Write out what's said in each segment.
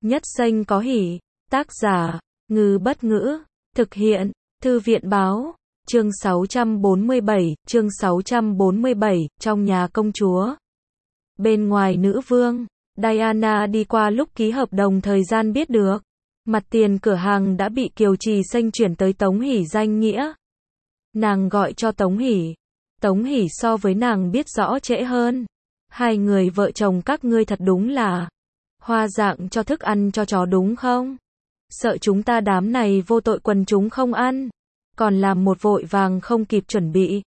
Nhất Xanh có hỉ. Tác giả, Ngư Bất Ngữ. Thực hiện, Thư viện báo. Chương 647, trong nhà công chúa. Bên ngoài nữ vương, Diana đi qua lúc ký hợp đồng thời gian biết được. Mặt tiền cửa hàng đã bị Kiều Trì Xanh chuyển tới Tống Hỷ danh nghĩa. Nàng gọi cho Tống Hỷ. Tống Hỷ so với nàng biết rõ trễ hơn. Hai người vợ chồng các ngươi thật đúng là hoa dạng cho thức ăn cho chó đúng không? Sợ chúng ta đám này vô tội quần chúng không ăn. Còn làm một vội vàng không kịp chuẩn bị.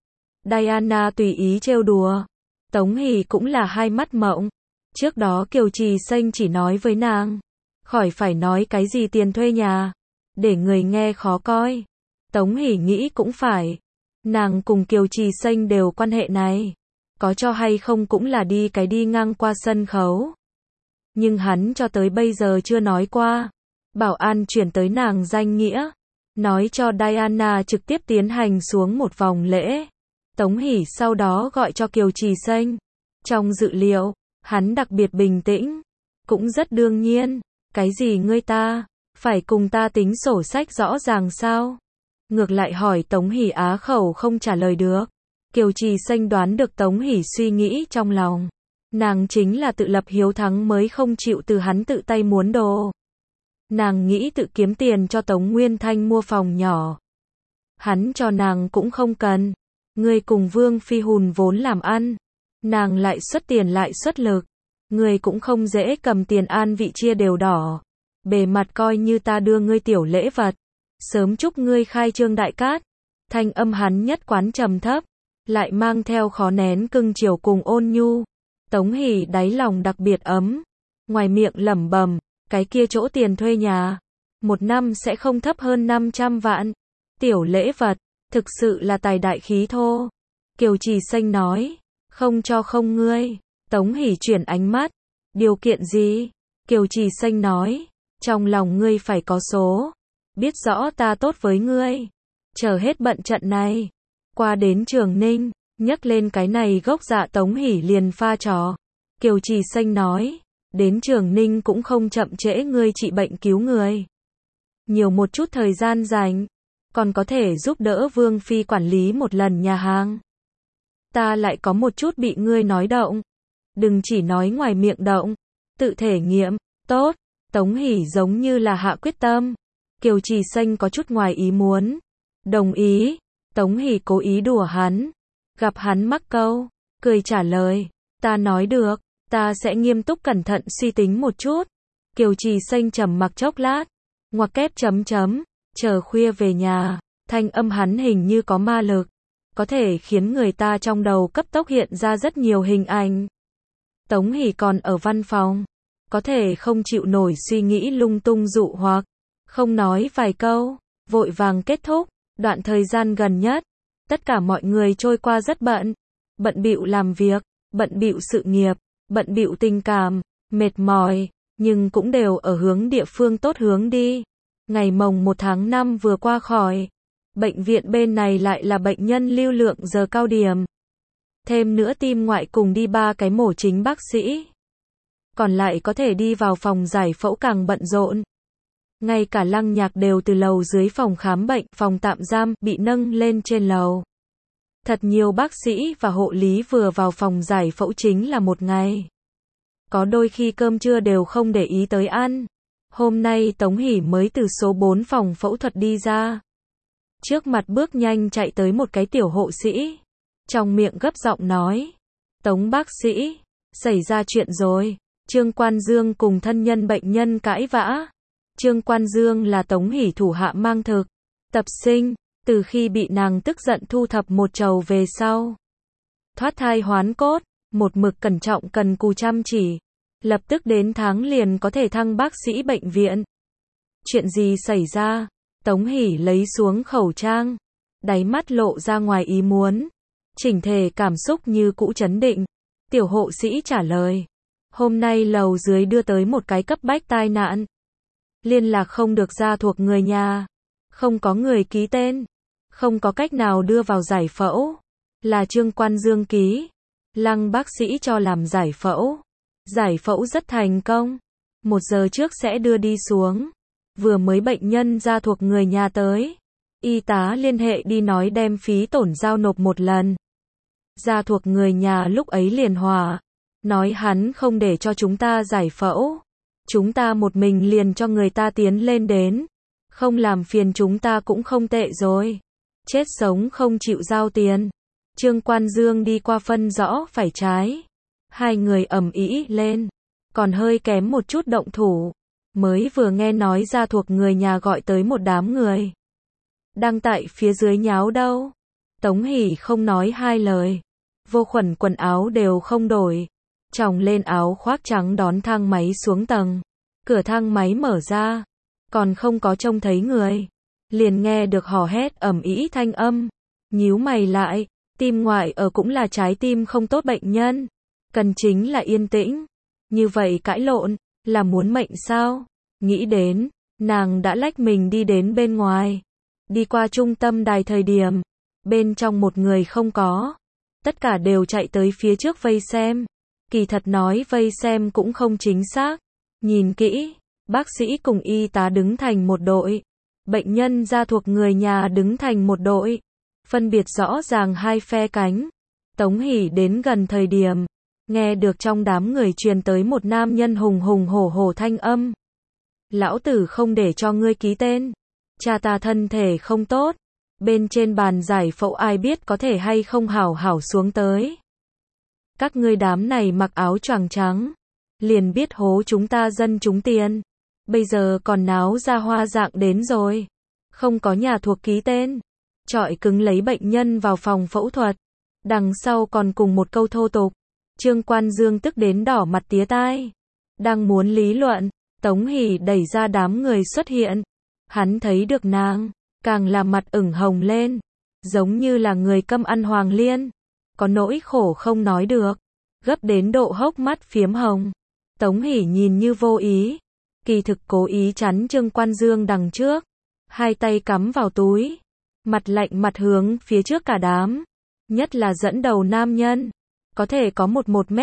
Diana tùy ý trêu đùa. Tống Hỷ cũng là hai mắt mộng. Trước đó Kiều Trì Xanh chỉ nói với nàng. Khỏi phải nói cái gì tiền thuê nhà. Để người nghe khó coi. Tống Hỷ nghĩ cũng phải. Nàng cùng Kiều Trì Xanh đều quan hệ này. Có cho hay không cũng là đi ngang qua sân khấu. Nhưng hắn cho tới bây giờ chưa nói qua. Bảo an chuyển tới nàng danh nghĩa. Nói cho Diana trực tiếp tiến hành xuống một vòng lễ. Tống Hỷ sau đó gọi cho Kiều Trì Xanh. Trong dự liệu, hắn đặc biệt bình tĩnh. Cũng rất đương nhiên. Cái gì ngươi ta? Phải cùng ta tính sổ sách rõ ràng sao? Ngược lại hỏi Tống Hỷ á khẩu không trả lời được. Kiều Trì Xanh đoán được Tống Hỷ suy nghĩ trong lòng. Nàng chính là tự lập hiếu thắng mới không chịu từ hắn tự tay muốn đồ. Nàng nghĩ tự kiếm tiền cho Tống Nguyên Thanh mua phòng nhỏ. Hắn cho nàng cũng không cần. Người cùng Vương Phi hùn vốn làm ăn. Nàng lại xuất tiền lại xuất lực. Người cũng không dễ cầm tiền an vị chia đều đỏ. Bề mặt coi như ta đưa ngươi tiểu lễ vật. Sớm chúc ngươi khai trương đại cát. Thanh âm hắn nhất quán trầm thấp. Lại mang theo khó nén cưng chiều cùng ôn nhu. Tống Hỷ đáy lòng đặc biệt ấm. Ngoài miệng lẩm bẩm. Cái kia chỗ tiền thuê nhà. Một năm sẽ không thấp hơn 500 vạn. Tiểu lễ vật. Thực sự là tài đại khí thô. Kiều Trì Xanh nói. Không cho không ngươi. Tống Hỷ chuyển ánh mắt. Điều kiện gì? Kiều Trì Xanh nói. Trong lòng ngươi phải có số. Biết rõ ta tốt với ngươi. Chờ hết bận trận này. Qua đến Trường Ninh. Nhắc lên cái này gốc dạ Tống Hỷ liền pha trò. Kiều Trì Xanh nói. Đến Trường Ninh cũng không chậm trễ ngươi trị bệnh cứu người. Nhiều một chút thời gian dành. Còn có thể giúp đỡ Vương Phi quản lý một lần nhà hàng. Ta lại có một chút bị ngươi nói động. Đừng chỉ nói ngoài miệng động. Tự thể nghiệm. Tốt. Tống Hỷ giống như là hạ quyết tâm. Kiều Trì Xanh có chút ngoài ý muốn. Đồng ý. Tống Hỷ cố ý đùa hắn. Gặp hắn mắc câu. Cười trả lời. Ta nói được. Ta sẽ nghiêm túc cẩn thận suy tính một chút. Kiều Trì Xanh trầm mặc chốc lát. Ngoặc kép chấm chấm. Chờ khuya về nhà. Thanh âm hắn hình như có ma lực. Có thể khiến người ta trong đầu cấp tốc hiện ra rất nhiều hình ảnh. Tống Hỷ còn ở văn phòng. Có thể không chịu nổi suy nghĩ lung tung dụ hoặc. Không nói vài câu. Vội vàng kết thúc. Đoạn thời gian gần nhất. Tất cả mọi người trôi qua rất bận. Bận bịu làm việc. Bận bịu sự nghiệp. Bận bịu tình cảm. Mệt mỏi. Nhưng cũng đều ở hướng địa phương tốt hướng đi. Ngày mồng 1 tháng 5 vừa qua khỏi. Bệnh viện bên này lại là bệnh nhân lưu lượng giờ cao điểm. Thêm nữa tim ngoại cùng đi 3 cái mổ chính bác sĩ. Còn lại có thể đi vào phòng giải phẫu càng bận rộn. Ngay cả Lăng Nhạc đều từ lầu dưới phòng khám bệnh, phòng tạm giam, bị nâng lên trên lầu. Thật nhiều bác sĩ và hộ lý vừa vào phòng giải phẫu chính là một ngày. Có đôi khi cơm trưa đều không để ý tới ăn. Hôm nay Tống Hỷ mới từ số 4 phòng phẫu thuật đi ra. Trước mặt bước nhanh chạy tới một cái tiểu hộ sĩ. Trong miệng gấp giọng nói. Tống bác sĩ, xảy ra chuyện rồi. Trương Quan Dương cùng thân nhân bệnh nhân cãi vã. Trương Quan Dương là Tống Hỷ thủ hạ mang thực. Tập sinh, từ khi bị nàng tức giận thu thập một trầu về sau. Thoát thai hoán cốt, một mực cẩn trọng cần cù chăm chỉ. Lập tức đến tháng liền có thể thăng bác sĩ bệnh viện. Chuyện gì xảy ra? Tống Hỷ lấy xuống khẩu trang. Đáy mắt lộ ra ngoài ý muốn. Chỉnh thể cảm xúc như cũ trấn định. Tiểu hộ sĩ trả lời. Hôm nay lầu dưới đưa tới một cái cấp bách tai nạn. Liên lạc không được ra thuộc người nhà. Không có người ký tên. Không có cách nào đưa vào giải phẫu. Là Trương Quan Dương ký. Lăng bác sĩ cho làm giải phẫu. Giải phẫu rất thành công. 1 giờ trước sẽ đưa đi xuống. Vừa mới bệnh nhân ra thuộc người nhà tới. Y tá liên hệ đi nói đem phí tổn giao nộp 1 lần. Ra thuộc người nhà lúc ấy liền hòa. Nói hắn không để cho chúng ta giải phẫu. Chúng ta một mình liền cho người ta tiến lên đến. Không làm phiền chúng ta cũng không tệ rồi. Chết sống không chịu giao tiền. Trương Quan Dương đi qua phân rõ phải trái. Hai người ầm ĩ lên. Còn hơi kém một chút động thủ. Mới vừa nghe nói ra thuộc người nhà gọi tới một đám người. Đang tại phía dưới nháo đâu. Tống Hỷ không nói hai lời. Vô Khuẩn quần áo đều không đổi. Chồng lên áo khoác trắng đón thang máy xuống tầng. Cửa thang máy mở ra. Còn không có trông thấy người. Liền nghe được hò hét ầm ĩ thanh âm. Nhíu mày lại. Tim ngoại ở cũng là trái tim không tốt bệnh nhân. Cần chính là yên tĩnh. Như vậy cãi lộn. Là muốn mệnh sao? Nghĩ đến. Nàng đã lách mình đi đến bên ngoài. Đi qua trung tâm đài thời điểm. Bên trong một người không có. Tất cả đều chạy tới phía trước vây xem. Kỳ thật nói vây xem cũng không chính xác. Nhìn kỹ. Bác sĩ cùng y tá đứng thành một đội. Bệnh nhân ra thuộc người nhà đứng thành một đội. Phân biệt rõ ràng hai phe cánh. Tống Hỷ đến gần thời điểm. Nghe được trong đám người truyền tới một nam nhân hùng hùng hổ hổ thanh âm. Lão tử không để cho ngươi ký tên. Cha ta thân thể không tốt. Bên trên bàn giải phẫu ai biết có thể hay không hảo hảo xuống tới. Các ngươi đám này mặc áo choàng trắng. Liền biết hố chúng ta dân chúng tiền. Bây giờ còn náo ra hoa dạng đến rồi. Không có nhà thuộc ký tên. Chọi cứng lấy bệnh nhân vào phòng phẫu thuật. Đằng sau còn cùng một câu thô tục. Trương Quan Dương tức đến đỏ mặt tía tai. Đang muốn lý luận. Tống Hỷ đẩy ra đám người xuất hiện. Hắn thấy được nàng. Càng làm mặt ửng hồng lên. Giống như là người câm ăn hoàng liên. Có nỗi khổ không nói được. Gấp đến độ hốc mắt phiếm hồng. Tống Hỷ nhìn như vô ý. Kỳ thực cố ý chắn Trương Quan Dương đằng trước. Hai tay cắm vào túi. Mặt lạnh mặt hướng phía trước cả đám. Nhất là dẫn đầu nam nhân. Có thể có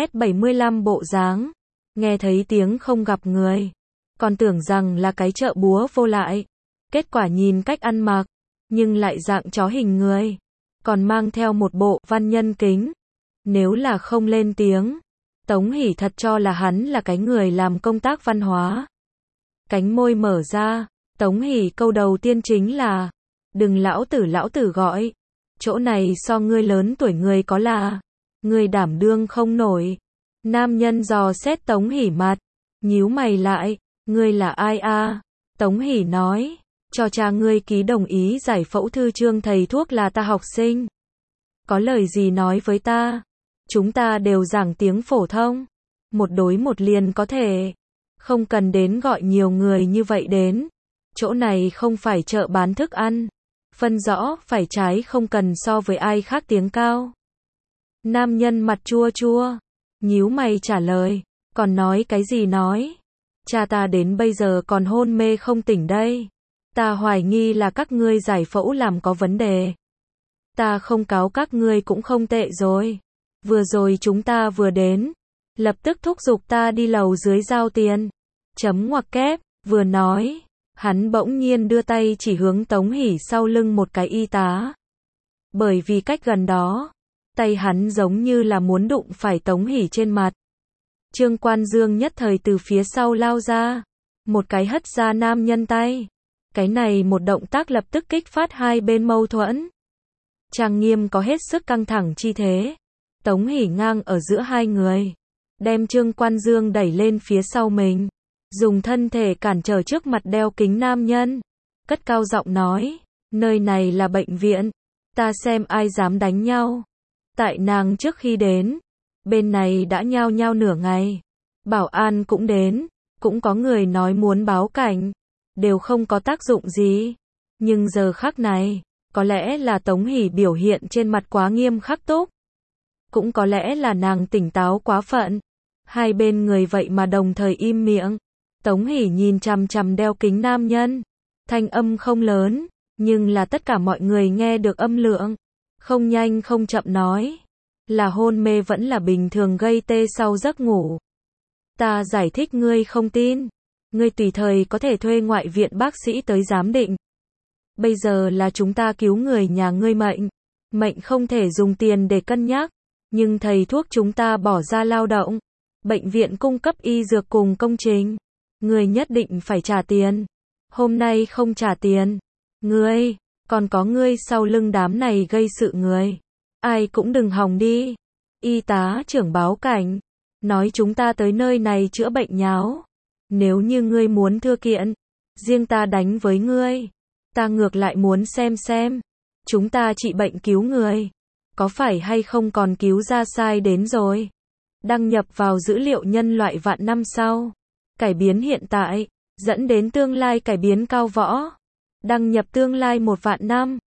1m75 bộ dáng. Nghe thấy tiếng không gặp người. Còn tưởng rằng là cái chợ búa vô lại. Kết quả nhìn cách ăn mặc. Nhưng lại dạng chó hình người. Còn mang theo một bộ văn nhân kính. Nếu là không lên tiếng. Tống Hỷ thật cho là hắn là cái người làm công tác văn hóa. Cánh môi mở ra. Tống Hỷ câu đầu tiên chính là. Đừng lão tử gọi. Chỗ này so ngươi lớn tuổi ngươi có là. Ngươi đảm đương không nổi. Nam nhân dò xét Tống Hỷ mặt. Nhíu mày lại. Ngươi là ai a? Tống Hỷ nói. Cho cha ngươi ký đồng ý giải phẫu thư Trương thầy thuốc là ta học sinh. Có lời gì nói với ta? Chúng ta đều giảng tiếng phổ thông. 1 đối 1 liền có thể. Không cần đến gọi nhiều người như vậy đến. Chỗ này không phải chợ bán thức ăn. Phân rõ phải trái không cần so với ai khác tiếng cao. Nam nhân mặt chua chua. Nhíu mày trả lời. Còn nói cái gì nói? Cha ta đến bây giờ còn hôn mê không tỉnh đây. Ta hoài nghi là các ngươi giải phẫu làm có vấn đề. Ta không cáo các ngươi cũng không tệ rồi. Vừa rồi chúng ta vừa đến. Lập tức thúc giục ta đi lầu dưới giao tiền. Chấm ngoặc kép, vừa nói. Hắn bỗng nhiên đưa tay chỉ hướng Tống Hỷ sau lưng một cái y tá. Bởi vì cách gần đó. Tay hắn giống như là muốn đụng phải Tống Hỷ trên mặt. Trương Quan Dương nhất thời từ phía sau lao ra. Một cái hất ra nam nhân tay. Cái này một động tác lập tức kích phát hai bên mâu thuẫn. Trang nghiêm có hết sức căng thẳng chi thế. Tống Hỷ ngang ở giữa hai người. Đem Trương Quan Dương đẩy lên phía sau mình. Dùng thân thể cản trở trước mặt đeo kính nam nhân. Cất cao giọng nói. Nơi này là bệnh viện. Ta xem ai dám đánh nhau. Tại nàng trước khi đến. Bên này đã nhao nhao nửa ngày. Bảo an cũng đến. Cũng có người nói muốn báo cảnh. Đều không có tác dụng gì. Nhưng giờ khắc này. Có lẽ là Tống Hỷ biểu hiện trên mặt quá nghiêm khắc túc. Cũng có lẽ là nàng tỉnh táo quá phận. Hai bên người vậy mà đồng thời im miệng. Tống Hỷ nhìn chằm chằm đeo kính nam nhân. Thanh âm không lớn. Nhưng là tất cả mọi người nghe được âm lượng. Không nhanh không chậm nói. Là hôn mê vẫn là bình thường gây tê sau giấc ngủ. Ta giải thích ngươi không tin. Ngươi tùy thời có thể thuê ngoại viện bác sĩ tới giám định. Bây giờ là chúng ta cứu người nhà ngươi mệnh. Mệnh không thể dùng tiền để cân nhắc. Nhưng thầy thuốc chúng ta bỏ ra lao động. Bệnh viện cung cấp y dược cùng công trình. Ngươi nhất định phải trả tiền. Hôm nay không trả tiền. Ngươi, còn có ngươi sau lưng đám này gây sự người. Ai cũng đừng hòng đi. Y tá trưởng báo cảnh. Nói chúng ta tới nơi này chữa bệnh nháo. Nếu như ngươi muốn thưa kiện, riêng ta đánh với ngươi. Ta ngược lại muốn xem. Chúng ta trị bệnh cứu người. Có phải hay không còn cứu ra sai đến rồi. Đăng nhập vào dữ liệu nhân loại vạn năm sau. Cải biến hiện tại, dẫn đến tương lai cải biến cao võ. Đăng nhập tương lai 1 vạn năm.